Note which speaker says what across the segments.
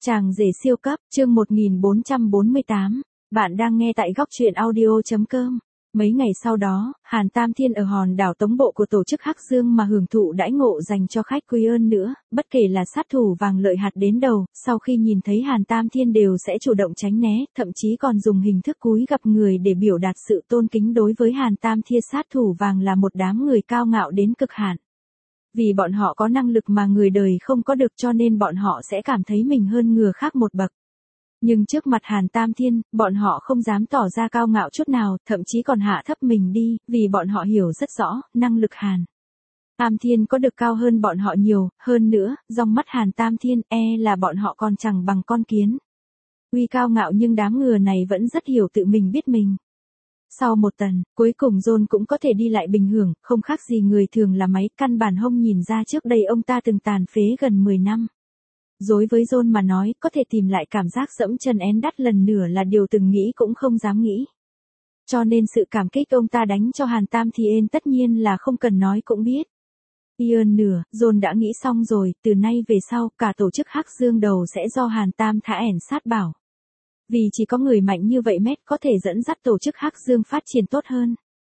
Speaker 1: Chàng rể siêu cấp, chương 1448. Bạn đang nghe tại góc truyện audio.com. Mấy ngày sau đó, Hàn Tam Thiên ở hòn đảo Tống Bộ của tổ chức Hắc Dương mà hưởng thụ đãi ngộ dành cho khách quý hơn nữa, bất kể là sát thủ vàng lợi hạt đến đầu, sau khi nhìn thấy Hàn Tam Thiên đều sẽ chủ động tránh né, thậm chí còn dùng hình thức cúi gặp người để biểu đạt sự tôn kính đối với Hàn Tam Thiên. Sát thủ vàng là một đám người cao ngạo đến cực hạn. Vì bọn họ có năng lực mà người đời không có được cho nên bọn họ sẽ cảm thấy mình hơn người khác một bậc. Nhưng trước mặt Hàn Tam Thiên, bọn họ không dám tỏ ra cao ngạo chút nào, thậm chí còn hạ thấp mình đi, vì bọn họ hiểu rất rõ, năng lực Hàn Tam Thiên có được cao hơn bọn họ nhiều, hơn nữa, trong mắt Hàn Tam Thiên, là bọn họ còn chẳng bằng con kiến. Tuy cao ngạo nhưng đám người này vẫn rất hiểu tự mình biết mình. Sau một tuần, cuối cùng John cũng có thể đi lại bình thường, không khác gì người thường là máy, căn bản không nhìn ra trước đây ông ta từng tàn phế gần 10 năm. Đối với John mà nói, có thể tìm lại cảm giác dẫm chân én đắt lần nửa là điều từng nghĩ cũng không dám nghĩ. Cho nên sự cảm kích ông ta đánh cho Hàn Tam Thiên tất nhiên là không cần nói cũng biết. Hơn nửa, John đã nghĩ xong rồi, từ nay về sau, cả tổ chức Hắc Dương đầu sẽ do Hàn Tam Thiên sát bảo. Vì chỉ có người mạnh như vậy có thể dẫn dắt tổ chức Hắc Dương phát triển tốt hơn.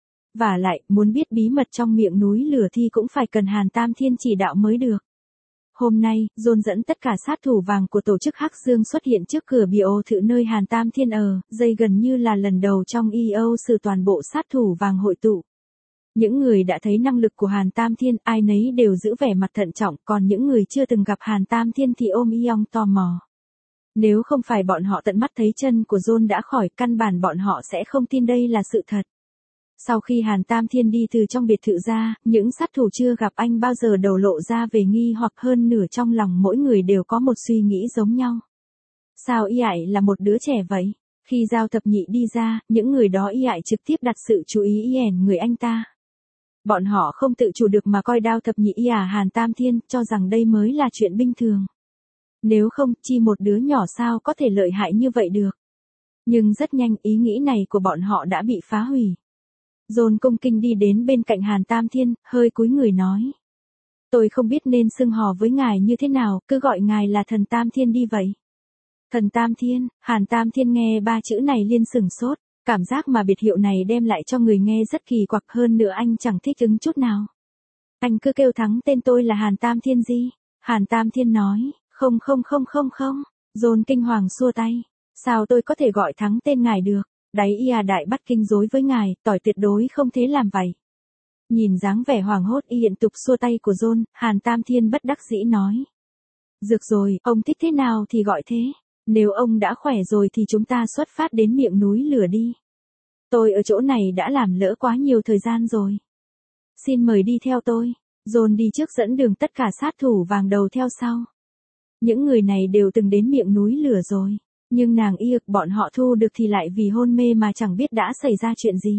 Speaker 1: Và lại, muốn biết bí mật trong miệng núi lửa thì cũng phải cần Hàn Tam Thiên chỉ đạo mới được. Hôm nay, John dẫn tất cả sát thủ vàng của tổ chức Hắc Dương xuất hiện trước cửa biểu thự nơi Hàn Tam Thiên ở, dây gần như là lần đầu trong sự toàn bộ sát thủ vàng hội tụ. Những người đã thấy năng lực của Hàn Tam Thiên, ai nấy đều giữ vẻ mặt thận trọng, còn những người chưa từng gặp Hàn Tam Thiên thì ôm tò mò. Nếu không phải bọn họ tận mắt thấy chân của John đã khỏi, căn bản bọn họ sẽ không tin đây là sự thật. Sau khi Hàn Tam Thiên đi từ trong biệt thự ra, những sát thủ chưa gặp anh bao giờ đầu lộ ra về nghi hoặc, hơn nửa trong lòng mỗi người đều có một suy nghĩ giống nhau. Sao ải là một đứa trẻ vậy? Khi Giao Thập Nhị đi ra, những người đó ải trực tiếp đặt sự chú ý người anh ta. Bọn họ không tự chủ được mà coi Đao Thập Nhị Hàn Tam Thiên, cho rằng đây mới là chuyện bình thường. Nếu không, chi một đứa nhỏ sao có thể lợi hại như vậy được. Nhưng rất nhanh ý nghĩ này của bọn họ đã bị phá hủy. John cung kinh đi đến bên cạnh Hàn Tam Thiên, hơi cúi người nói. Tôi không biết nên xưng hò với ngài như thế nào, cứ gọi ngài là thần Tam Thiên đi vậy. Thần Tam Thiên, Hàn Tam Thiên nghe ba chữ này liên sửng sốt, cảm giác mà biệt hiệu này đem lại cho người nghe rất kỳ quặc, hơn nữa anh chẳng thích ứng chút nào. Anh cứ kêu thẳng tên tôi là Hàn Tam Thiên gì? Hàn Tam Thiên nói. Không. John kinh hoàng xua tay. Sao tôi có thể gọi thắng tên ngài được? Đáy đại bắt kinh rối với ngài, tỏi tuyệt đối không thế làm vậy. Nhìn dáng vẻ hoàng hốt hiện tục xua tay của John, Hàn Tam Thiên bất đắc dĩ nói. Được rồi, ông thích thế nào thì gọi thế. Nếu ông đã khỏe rồi thì chúng ta xuất phát đến miệng núi lửa đi. Tôi ở chỗ này đã làm lỡ quá nhiều thời gian rồi. Xin mời đi theo tôi. John đi trước dẫn đường, tất cả sát thủ vàng đầu theo sau. Những người này đều từng đến miệng núi lửa rồi, nhưng nàng bọn họ thu được thì lại vì hôn mê mà chẳng biết đã xảy ra chuyện gì.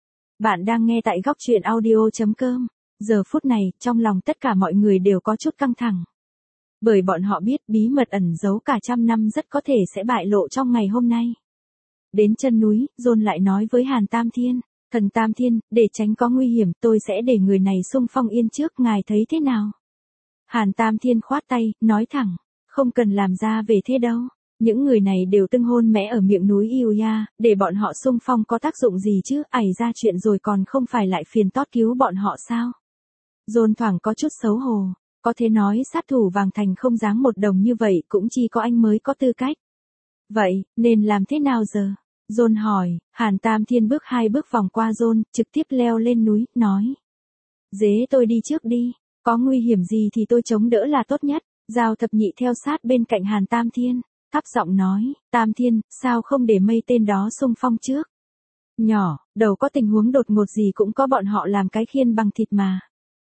Speaker 1: Bạn đang nghe tại góc truyện audio.com. Giờ phút này, trong lòng tất cả mọi người đều có chút căng thẳng. Bởi bọn họ biết bí mật ẩn giấu cả trăm năm rất có thể sẽ bại lộ trong ngày hôm nay. Đến chân núi, John lại nói với Hàn Tam Thiên. Thần Tam Thiên, để tránh có nguy hiểm, tôi sẽ để người này xung phong yên trước, ngài thấy thế nào? Hàn Tam Thiên khoát tay, nói thẳng. Không cần làm ra về thế đâu. Những người này đều từng hôn mẽ ở miệng núi để bọn họ xung phong có tác dụng gì chứ, ra chuyện rồi còn không phải lại phiền tót cứu bọn họ sao? John thoảng có chút xấu hổ. Có thể nói sát thủ vàng thành không dáng một đồng như vậy cũng chỉ có anh mới có tư cách. Vậy, nên làm thế nào giờ? John hỏi. Hàn Tam Thiên bước 2 bước vòng qua John, trực tiếp leo lên núi, nói. Dế tôi đi trước đi, có nguy hiểm gì thì tôi chống đỡ là tốt nhất. Giao Thập Nhị theo sát bên cạnh Hàn Tam Thiên, thấp giọng nói, Tam Thiên, sao không để mấy tên đó xung phong trước? Nhỏ, đầu có tình huống đột ngột gì cũng có bọn họ làm cái khiên bằng thịt mà.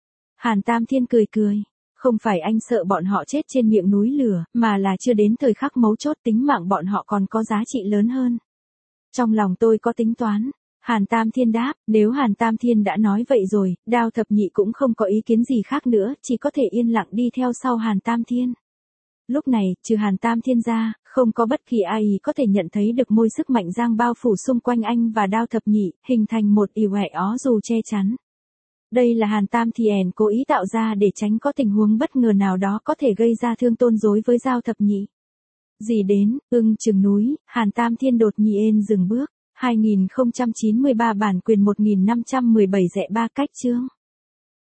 Speaker 1: Hàn Tam Thiên cười, không phải anh sợ bọn họ chết trên miệng núi lửa, mà là chưa đến thời khắc mấu chốt, tính mạng bọn họ còn có giá trị lớn hơn. Trong lòng tôi có tính toán. Hàn Tam Thiên đáp, nếu Hàn Tam Thiên đã nói vậy rồi, Đao Thập Nhị cũng không có ý kiến gì khác nữa, chỉ có thể yên lặng đi theo sau Hàn Tam Thiên. Lúc này, trừ Hàn Tam Thiên ra, không có bất kỳ ai có thể nhận thấy được môi sức mạnh giang bao phủ xung quanh anh và Đao Thập Nhị, hình thành một dù che chắn. Đây là Hàn Tam Thiên cố ý tạo ra để tránh có tình huống bất ngờ nào đó có thể gây ra thương tổn với Giao Thập Nhị. Gì đến, ưng chừng núi, Hàn Tam Thiên đột nhiên dừng bước. 2093 bản quyền 1517 rẽ ba cách chương.